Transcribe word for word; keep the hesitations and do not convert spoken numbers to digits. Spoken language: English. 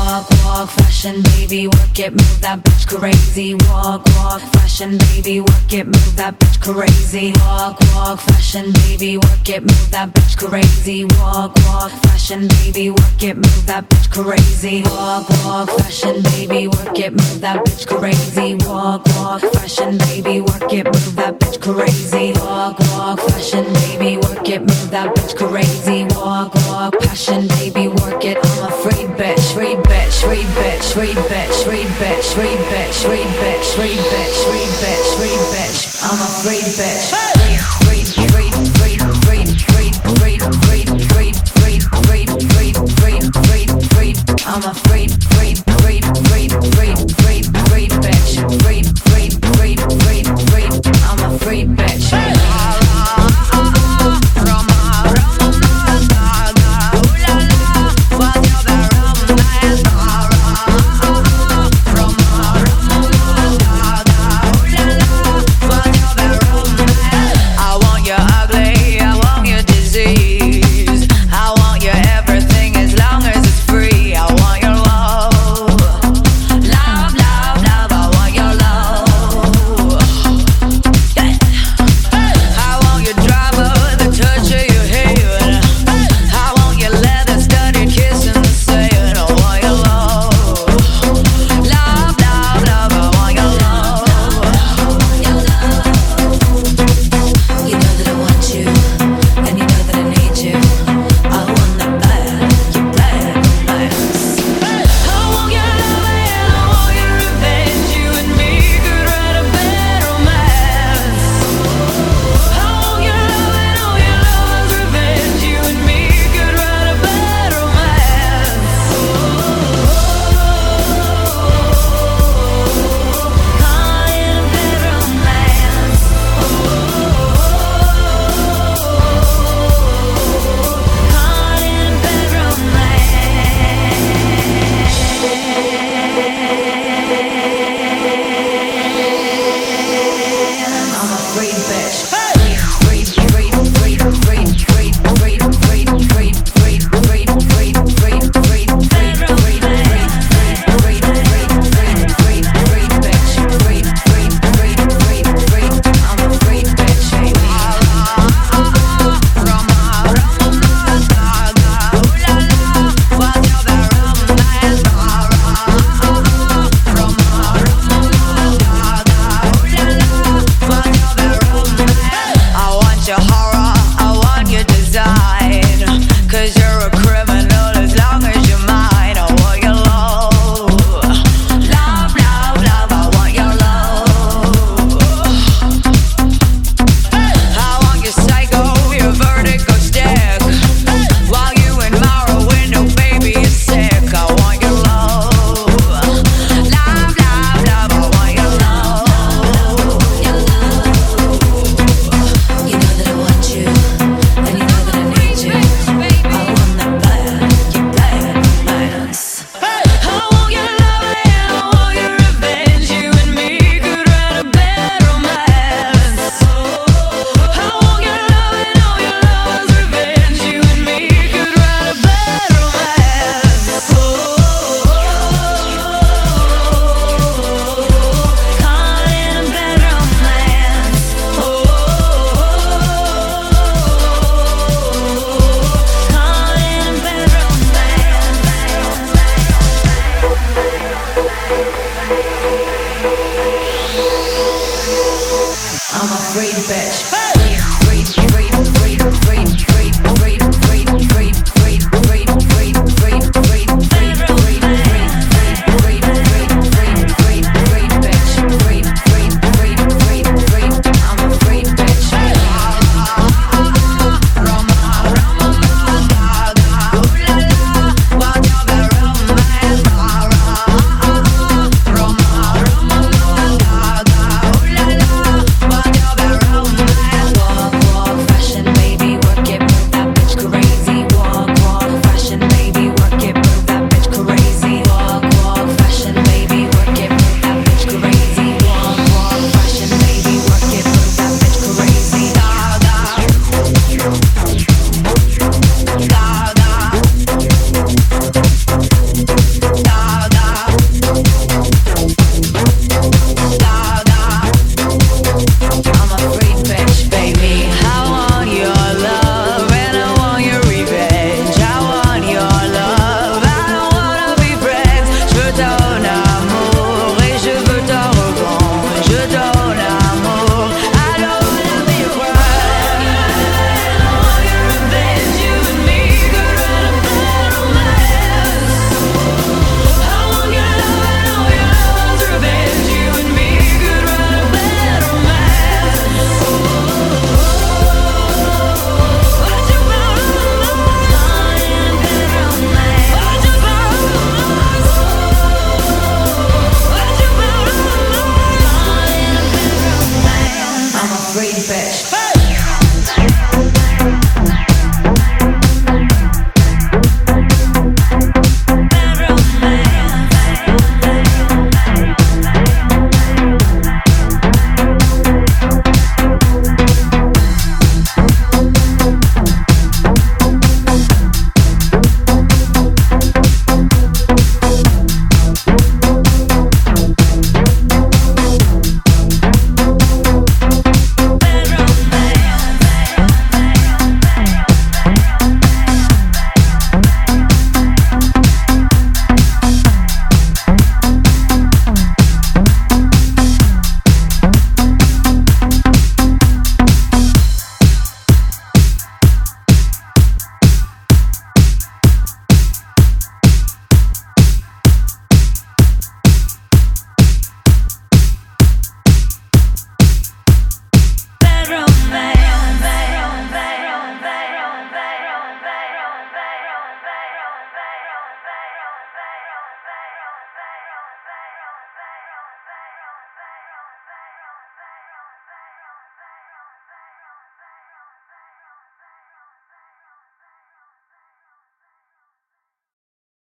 Walk, walk, fashion, baby, work it, move that bitch crazy. Walk, walk, fashion, baby, work it, move that bitch crazy. Walk, walk, fashion, baby, work it, move that bitch crazy. Walk, walk, fashion, baby, work it, move that bitch crazy. Walk, walk, fashion, baby, work it, move that bitch crazy. Walk, walk, fashion, baby, work it, move that bitch crazy. Walk, walk, fashion, baby, work it, move that bitch crazy. Walk, walk, passion, baby, work it. I'm a free bitch, free bitch, free bitch, free bitch, free bitch, free bitch, free bitch, free bitch, free bitch, free bitch. I'm a free bitch. Free, free, free, free, free, free, free, free, free, free, free, free, free, free. I'm a